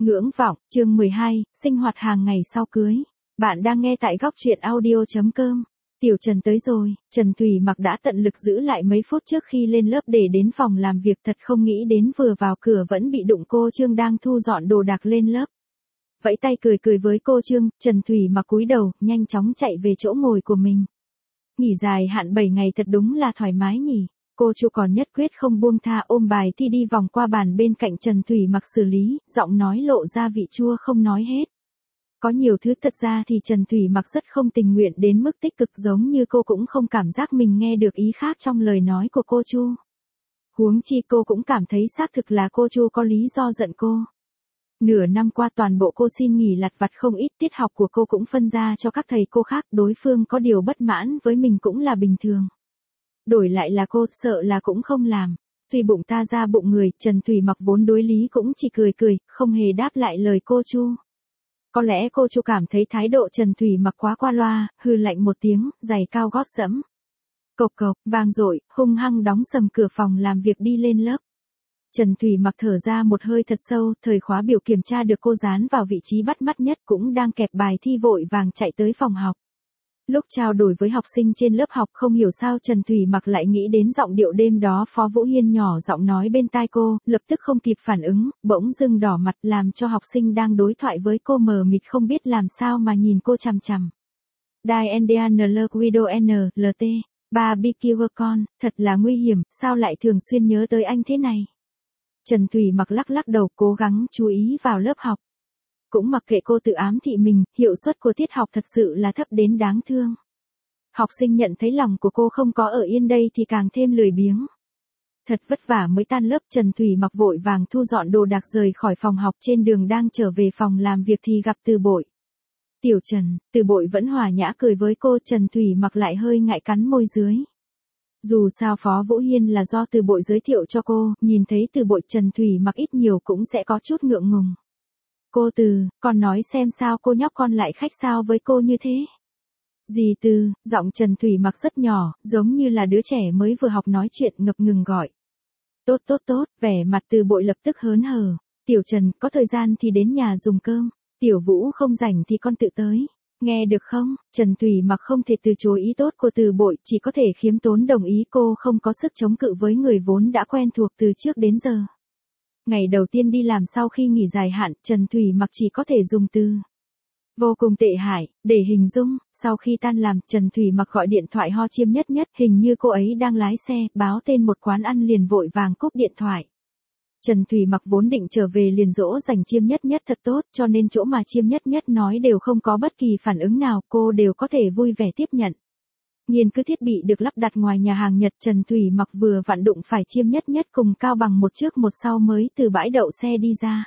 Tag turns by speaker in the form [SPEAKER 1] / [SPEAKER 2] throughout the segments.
[SPEAKER 1] Ngưỡng vọng, chương 12, sinh hoạt hàng ngày sau cưới. Bạn đang nghe tại góc truyện audio.com. Tiểu Trần tới rồi, Trần Thủy Mặc đã tận lực giữ lại mấy phút trước khi lên lớp để đến phòng làm việc, thật không nghĩ đến vừa vào cửa vẫn bị đụng cô Trương đang thu dọn đồ đạc lên lớp. Vẫy tay cười cười với cô Trương, Trần Thủy Mặc cúi đầu, nhanh chóng chạy về chỗ ngồi của mình. Nghỉ dài hạn 7 ngày thật đúng là thoải mái nhỉ. Cô Chu còn nhất quyết không buông tha, ôm bài thi đi vòng qua bàn bên cạnh Trần Thủy Mặc xử lý, giọng nói lộ ra vị chua không nói hết. Có nhiều thứ thật ra thì Trần Thủy Mặc rất không tình nguyện đến mức tích cực, giống như cô cũng không cảm giác mình nghe được ý khác trong lời nói của cô Chu. Huống chi cô cũng cảm thấy xác thực là cô Chu có lý do giận cô. Nửa năm qua toàn bộ cô xin nghỉ lặt vặt không ít, tiết học của cô cũng phân ra cho các thầy cô khác, đối phương có điều bất mãn với mình cũng là bình thường. Đổi lại là cô, sợ là cũng không làm. Suy bụng ta ra bụng người, Trần Thủy Mặc vốn đối lý cũng chỉ cười cười, không hề đáp lại lời cô Chu. Có lẽ cô Chu cảm thấy thái độ Trần Thủy Mặc quá qua loa, hừ lạnh một tiếng, giày cao gót dẫm. Cộc cộc, vang dội, hung hăng đóng sầm cửa phòng làm việc đi lên lớp. Trần Thủy Mặc thở ra một hơi thật sâu, thời khóa biểu kiểm tra được cô dán vào vị trí bắt mắt nhất, cũng đang kẹp bài thi vội vàng chạy tới phòng học. Lúc trao đổi với học sinh trên lớp học, không hiểu sao Trần Thủy Mặc lại nghĩ đến giọng điệu đêm đó Phó Vũ Hiên nhỏ giọng nói bên tai cô, lập tức không kịp phản ứng, bỗng dưng đỏ mặt, làm cho học sinh đang đối thoại với cô mờ mịt không biết làm sao mà nhìn cô chằm chằm. DNLQUIDONLT, barbecue con, thật là nguy hiểm, sao lại thường xuyên nhớ tới anh thế này? Trần Thủy Mặc lắc lắc đầu, cố gắng chú ý vào lớp học. Cũng mặc kệ cô tự ám thị mình, hiệu suất của tiết học thật sự là thấp đến đáng thương. Học sinh nhận thấy lòng của cô không có ở yên đây thì càng thêm lười biếng. Thật vất vả mới tan lớp, Trần Thủy Mặc vội vàng thu dọn đồ đạc rời khỏi phòng học, trên đường đang trở về phòng làm việc thì gặp Từ Bội. Tiểu Trần, Từ Bội vẫn hòa nhã cười với cô, Trần Thủy Mặc lại hơi ngại cắn môi dưới. Dù sao Phó Vũ Hiên là do Từ Bội giới thiệu cho cô, nhìn thấy Từ Bội Trần Thủy Mặc ít nhiều cũng sẽ có chút ngượng ngùng. Cô Từ, con nói xem sao cô nhóc con lại khách sáo với cô như thế? Dì Từ, giọng Trần Thủy Mặc rất nhỏ, giống như là đứa trẻ mới vừa học nói chuyện, ngập ngừng gọi. Tốt tốt tốt, vẻ mặt Từ Bội lập tức hớn hở. Tiểu Trần, có thời gian thì đến nhà dùng cơm. Tiểu Vũ không rảnh thì con tự tới. Nghe được không? Trần Thủy Mặc không thể từ chối ý tốt của Từ Bội, chỉ có thể khiêm tốn đồng ý, cô không có sức chống cự với người vốn đã quen thuộc từ trước đến giờ. Ngày đầu tiên đi làm sau khi nghỉ dài hạn, Trần Thủy Mặc chỉ có thể dùng từ vô cùng tệ hại để hình dung. Sau khi tan làm, Trần Thủy Mặc gọi điện thoại ho Chiêm Nhất Nhất, hình như cô ấy đang lái xe, báo tên một quán ăn liền vội vàng cúp điện thoại. Trần Thủy Mặc vốn định trở về liền dỗ dành Chiêm Nhất Nhất thật tốt, cho nên chỗ mà Chiêm Nhất Nhất nói đều không có bất kỳ phản ứng nào, cô đều có thể vui vẻ tiếp nhận. Nghiên cứu thiết bị được lắp đặt ngoài nhà hàng Nhật, Trần Thủy Mặc vừa vặn đụng phải Chiêm Nhất Nhất cùng Cao Bằng một trước một sau mới từ bãi đậu xe đi ra.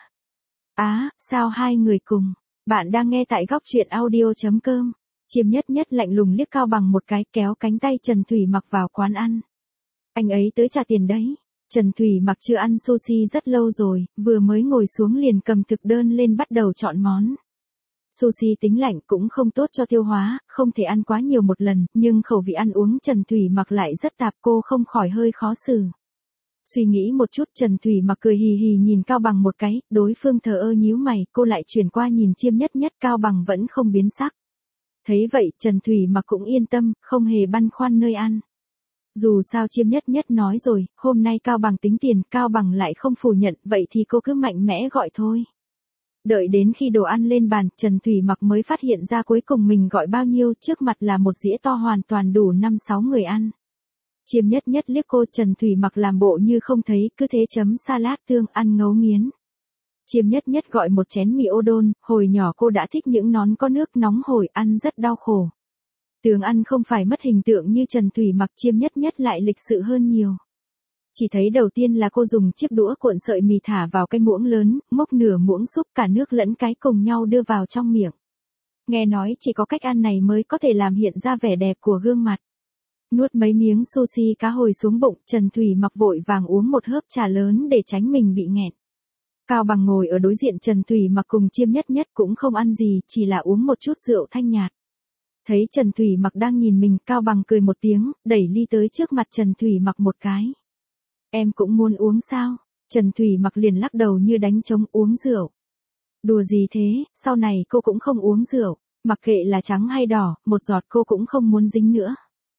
[SPEAKER 1] Sao hai người cùng? Bạn đang nghe tại góc truyện audio.com. Chiêm Nhất Nhất lạnh lùng liếc Cao Bằng một cái, kéo cánh tay Trần Thủy Mặc vào quán ăn. Anh ấy tới trả tiền đấy. Trần Thủy Mặc chưa ăn sushi rất lâu rồi, vừa mới ngồi xuống liền cầm thực đơn lên bắt đầu chọn món. Sushi tính lạnh cũng không tốt cho tiêu hóa, không thể ăn quá nhiều một lần, nhưng khẩu vị ăn uống Trần Thủy Mặc lại rất tạp, cô không khỏi hơi khó xử. Suy nghĩ một chút, Trần Thủy Mặc cười hì hì nhìn Cao Bằng một cái, đối phương thờ ơ nhíu mày, cô lại chuyển qua nhìn Chiêm Nhất Nhất, Cao Bằng vẫn không biến sắc. Thấy vậy, Trần Thủy Mặc cũng yên tâm, không hề băn khoăn nơi ăn. Dù sao Chiêm Nhất Nhất nói rồi, hôm nay Cao Bằng tính tiền, Cao Bằng lại không phủ nhận, vậy thì cô cứ mạnh mẽ gọi thôi. Đợi đến khi đồ ăn lên bàn, Trần Thủy Mặc mới phát hiện ra cuối cùng mình gọi bao nhiêu, trước mặt là một dĩa to hoàn toàn đủ 5-6 người ăn. Chiêm Nhất Nhất liếc cô, Trần Thủy Mặc làm bộ như không thấy, cứ thế chấm salad tương, ăn ngấu nghiến. Chiêm Nhất Nhất gọi một chén mì udon, hồi nhỏ cô đã thích những món có nước nóng hổi, ăn rất đau khổ. Tướng ăn không phải mất hình tượng như Trần Thủy Mặc, Chiêm Nhất Nhất lại lịch sự hơn nhiều. Chỉ thấy đầu tiên là cô dùng chiếc đũa cuộn sợi mì thả vào cái muỗng lớn, múc nửa muỗng súp, cả nước lẫn cái cùng nhau đưa vào trong miệng. Nghe nói chỉ có cách ăn này mới có thể làm hiện ra vẻ đẹp của gương mặt. Nuốt mấy miếng sushi cá hồi xuống bụng, Trần Thủy Mặc vội vàng uống một hớp trà lớn để tránh mình bị nghẹn. Cao Bằng ngồi ở đối diện Trần Thủy Mặc cùng Chiêm Nhất Nhất cũng không ăn gì, chỉ là uống một chút rượu thanh nhạt. Thấy Trần Thủy Mặc đang nhìn mình, Cao Bằng cười một tiếng, đẩy ly tới trước mặt Trần Thủy Mặc một cái. Em cũng muốn uống sao? Trần Thủy Mặc liền lắc đầu như đánh trống, uống rượu. Đùa gì thế, sau này cô cũng không uống rượu, mặc kệ là trắng hay đỏ, một giọt cô cũng không muốn dính nữa.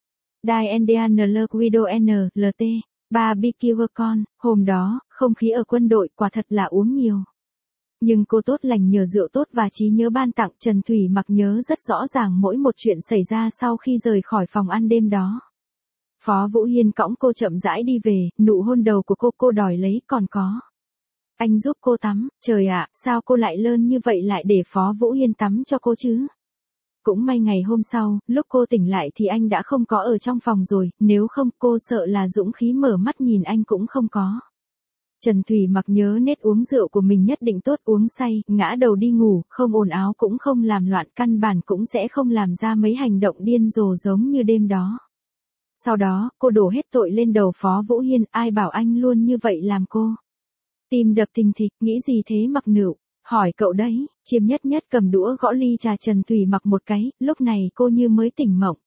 [SPEAKER 1] DNDNL Guido NLT, barbecue con, hôm đó, không khí ở quân đội quả thật là uống nhiều. Nhưng cô tốt lành nhờ rượu tốt và trí nhớ ban tặng, Trần Thủy Mặc nhớ rất rõ ràng mỗi một chuyện xảy ra sau khi rời khỏi phòng ăn đêm đó. Phó Vũ Hiên cõng cô chậm rãi đi về, nụ hôn đầu của cô đòi lấy, còn có. Anh giúp cô tắm, trời ạ, sao cô lại lơn như vậy, lại để Phó Vũ Hiên tắm cho cô chứ? Cũng may ngày hôm sau, lúc cô tỉnh lại thì anh đã không có ở trong phòng rồi, nếu không cô sợ là dũng khí mở mắt nhìn anh cũng không có. Trần Thủy Mặc nhớ nết uống rượu của mình nhất định tốt, uống say, ngã đầu đi ngủ, không ồn ào cũng không làm loạn, căn bản cũng sẽ không làm ra mấy hành động điên rồ giống như đêm đó. Sau đó, cô đổ hết tội lên đầu Phó Vũ Hiên, ai bảo anh luôn như vậy làm cô. Tim đập thình thịch, nghĩ gì thế Mặc Nựu, hỏi cậu đấy, Chiêm Nhất Nhất cầm đũa gõ ly trà Trần Thủy Mặc một cái, lúc này cô như mới tỉnh mộng.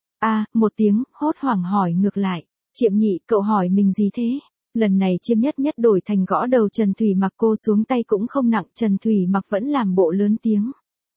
[SPEAKER 1] Một tiếng, hốt hoảng hỏi ngược lại, Chiêm Nhị, cậu hỏi mình gì thế? Lần này Chiêm Nhất Nhất đổi thành gõ đầu Trần Thủy Mặc, cô xuống tay cũng không nặng, Trần Thủy Mặc vẫn làm bộ lớn tiếng.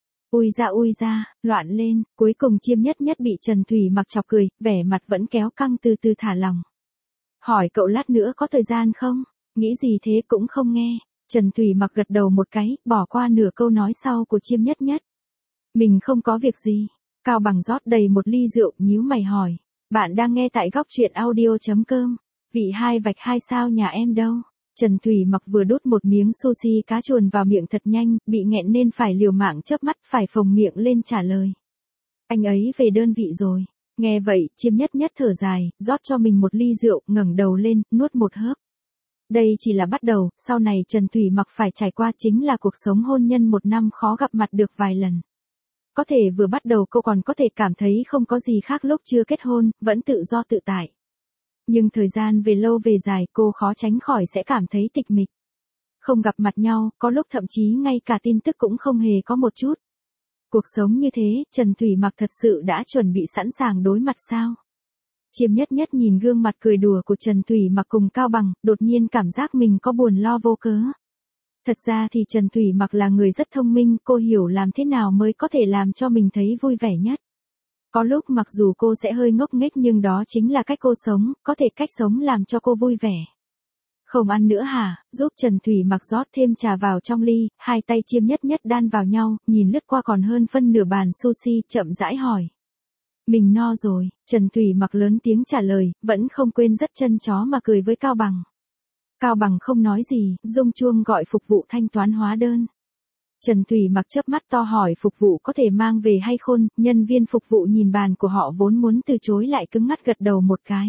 [SPEAKER 1] Ui ra, loạn lên, cuối cùng Chiêm Nhất Nhất bị Trần Thủy Mặc chọc cười, vẻ mặt vẫn kéo căng, từ từ thả lòng. Hỏi cậu lát nữa có thời gian không? Nghĩ gì thế cũng không nghe. Trần Thủy Mặc gật đầu một cái, bỏ qua nửa câu nói sau của Chiêm Nhất Nhất. Mình không có việc gì. Cao Bằng rót đầy một ly rượu, nhíu mày hỏi. Bạn đang nghe tại góc truyện audio.com. Vị 2/2 sao nhà em đâu? Trần Thủy Mặc vừa đút một miếng sushi cá chuồn vào miệng thật nhanh, bị nghẹn nên phải liều mạng chớp mắt, phải phồng miệng lên trả lời. Anh ấy về đơn vị rồi. Nghe vậy, Chiêm Nhất Nhất thở dài, rót cho mình một ly rượu, ngẩng đầu lên, nuốt một hớp. Đây chỉ là bắt đầu, sau này Trần Thủy Mặc phải trải qua chính là cuộc sống hôn nhân 1 năm khó gặp mặt được vài lần. Có thể vừa bắt đầu cô còn có thể cảm thấy không có gì khác lúc chưa kết hôn, vẫn tự do tự tại. Nhưng thời gian về lâu về dài cô khó tránh khỏi sẽ cảm thấy tịch mịch. Không gặp mặt nhau, có lúc thậm chí ngay cả tin tức cũng không hề có một chút. Cuộc sống như thế, Trần Thủy Mặc thật sự đã chuẩn bị sẵn sàng đối mặt sao? Chiêm Nhất Nhất nhìn gương mặt cười đùa của Trần Thủy Mặc cùng Cao Bằng, đột nhiên cảm giác mình có buồn lo vô cớ. Thật ra thì Trần Thủy Mặc là người rất thông minh, cô hiểu làm thế nào mới có thể làm cho mình thấy vui vẻ nhất. Có lúc mặc dù cô sẽ hơi ngốc nghếch nhưng đó chính là cách cô sống, có thể cách sống làm cho cô vui vẻ. Không ăn nữa hả? Giúp Trần Thủy Mặc rót thêm trà vào trong ly, hai tay Chiêm Nhất Nhất đan vào nhau, nhìn lướt qua còn hơn phân nửa bàn sushi, chậm rãi hỏi. Mình no rồi, Trần Thủy Mặc lớn tiếng trả lời, vẫn không quên rất chân chó mà cười với Cao Bằng. Cao Bằng không nói gì, rung chuông gọi phục vụ thanh toán hóa đơn. Trần Thủy Mặc chớp mắt to hỏi phục vụ có thể mang về hay không, nhân viên phục vụ nhìn bàn của họ vốn muốn từ chối lại cứng ngắc gật đầu một cái.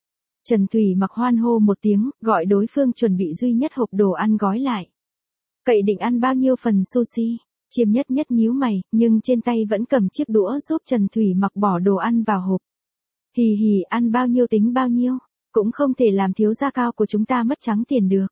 [SPEAKER 1] Trần Thủy Mặc hoan hô một tiếng, gọi đối phương chuẩn bị duy nhất hộp đồ ăn gói lại. Cậy định ăn bao nhiêu phần sushi? Chiêm Nhất Nhất nhíu mày, nhưng trên tay vẫn cầm chiếc đũa giúp Trần Thủy Mặc bỏ đồ ăn vào hộp. Hì hì, ăn bao nhiêu tính bao nhiêu, cũng không thể làm thiếu gia Cao của chúng ta mất trắng tiền được.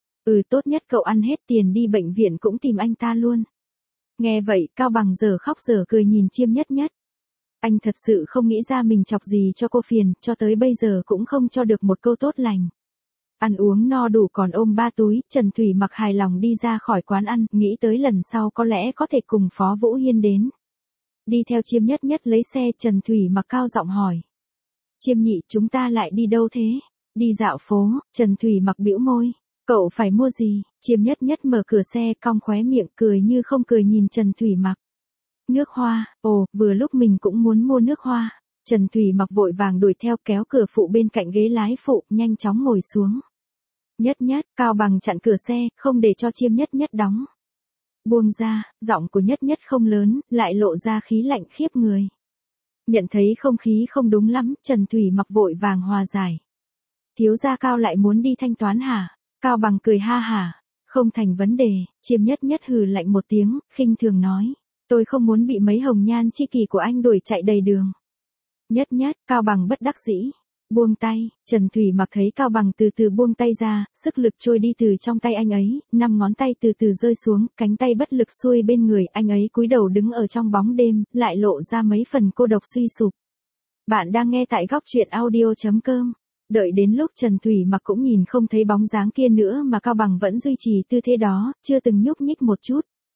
[SPEAKER 1] Tốt nhất cậu ăn hết, tiền đi bệnh viện cũng tìm anh ta luôn. Nghe vậy, Cao Bằng giờ khóc giờ cười nhìn Chiêm Nhất Nhất. Anh thật sự không nghĩ ra mình chọc gì cho cô phiền, cho tới bây giờ cũng không cho được một câu tốt lành. Ăn uống no đủ còn ôm 3 túi, Trần Thủy Mặc hài lòng đi ra khỏi quán ăn, nghĩ tới lần sau có lẽ có thể cùng Phó Vũ Hiên đến. Đi theo Chiêm Nhất Nhất lấy xe, Trần Thủy Mặc cao giọng hỏi. Chiêm Nhị, chúng ta lại đi đâu thế? Đi dạo phố, Trần Thủy Mặc bĩu môi. Cậu phải mua gì? Chiêm Nhất Nhất mở cửa xe, cong khóe miệng, cười như không cười nhìn Trần Thủy Mặc. Nước hoa, vừa lúc mình cũng muốn mua nước hoa. Trần Thủy Mặc vội vàng đuổi theo, kéo cửa phụ bên cạnh ghế lái phụ, nhanh chóng ngồi xuống. Nhất Nhất, Cao Bằng chặn cửa xe, không để cho Chiêm Nhất Nhất đóng. Buông ra, giọng của Nhất Nhất không lớn, lại lộ ra khí lạnh khiếp người. Nhận thấy không khí không đúng lắm, Trần Thủy Mặc vội vàng hòa giải. Thiếu gia Cao lại muốn đi thanh toán hả? Cao Bằng cười ha hả. Không thành vấn đề, Chiêm Nhất Nhất hừ lạnh một tiếng, khinh thường nói. Tôi không muốn bị mấy hồng nhan chi kỷ của anh đuổi chạy đầy đường. Nhất Nhất, Cao Bằng bất đắc dĩ. Buông tay, Trần Thủy Mặc thấy Cao Bằng từ từ buông tay ra, sức lực trôi đi từ trong tay anh ấy, 5 ngón tay từ từ rơi xuống, cánh tay bất lực xuôi bên người, anh ấy cúi đầu đứng ở trong bóng đêm, lại lộ ra mấy phần cô độc suy sụp. Bạn đang nghe tại góc truyện audio.com. Đợi đến lúc Trần Thủy Mặc cũng nhìn không thấy bóng dáng kia nữa mà Cao Bằng vẫn duy trì tư thế đó, chưa từng nhúc nhích một chút.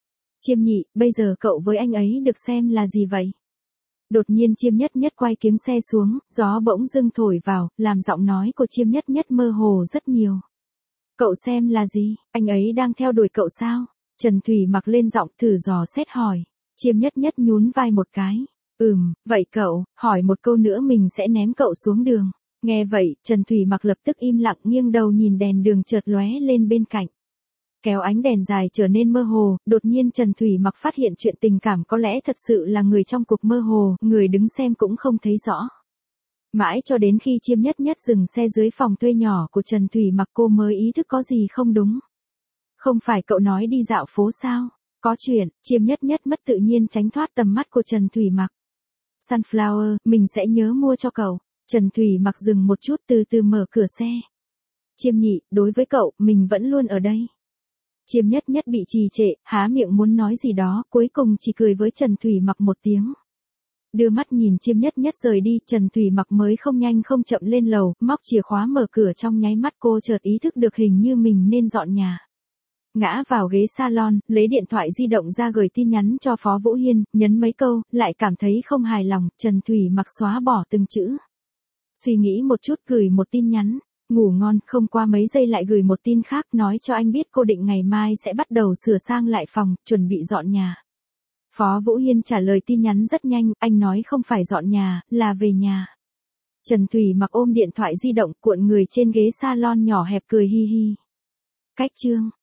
[SPEAKER 1] Chiêm Nhị, bây giờ cậu với anh ấy được xem là gì vậy? Đột nhiên Chiêm Nhất Nhất quay kiếng xe xuống, gió bỗng dưng thổi vào, làm giọng nói của Chiêm Nhất Nhất mơ hồ rất nhiều. Cậu xem là gì, anh ấy đang theo đuổi cậu sao? Trần Thủy Mặc lên giọng thử dò xét hỏi. Chiêm Nhất Nhất nhún vai một cái. Vậy cậu, hỏi một câu nữa mình sẽ ném cậu xuống đường. Nghe vậy, Trần Thủy Mặc lập tức im lặng nghiêng đầu nhìn đèn đường chợt lóe lên bên cạnh. Kéo ánh đèn dài trở nên mơ hồ, đột nhiên Trần Thủy Mặc phát hiện chuyện tình cảm có lẽ thật sự là người trong cuộc mơ hồ, người đứng xem cũng không thấy rõ. Mãi cho đến khi Chiêm Nhất Nhất dừng xe dưới phòng thuê nhỏ của Trần Thủy Mặc cô mới ý thức có gì không đúng. Không phải cậu nói đi dạo phố sao? Có chuyện, Chiêm Nhất Nhất mất tự nhiên tránh thoát tầm mắt của Trần Thủy Mặc. Sunflower, mình sẽ nhớ mua cho cậu. Trần Thủy Mặc dừng một chút từ từ mở cửa xe. Chiêm Nhị, đối với cậu, mình vẫn luôn ở đây. Chiêm Nhất Nhất bị trì trệ, há miệng muốn nói gì đó, cuối cùng chỉ cười với Trần Thủy Mặc một tiếng. Đưa mắt nhìn Chiêm Nhất Nhất rời đi, Trần Thủy Mặc mới không nhanh không chậm lên lầu, móc chìa khóa mở cửa, trong nháy mắt cô chợt ý thức được hình như mình nên dọn nhà. Ngã vào ghế salon, lấy điện thoại di động ra gửi tin nhắn cho Phó Vũ Hiên, nhấn mấy câu, lại cảm thấy không hài lòng, Trần Thủy Mặc xóa bỏ từng chữ. Suy nghĩ một chút gửi một tin nhắn, ngủ ngon, không qua mấy giây lại gửi một tin khác nói cho anh biết cô định ngày mai sẽ bắt đầu sửa sang lại phòng, chuẩn bị dọn nhà. Phó Vũ Hiên trả lời tin nhắn rất nhanh, anh nói không phải dọn nhà, là về nhà. Trần Thủy Mặc ôm điện thoại di động cuộn người trên ghế salon nhỏ hẹp cười hi hi. Cách chương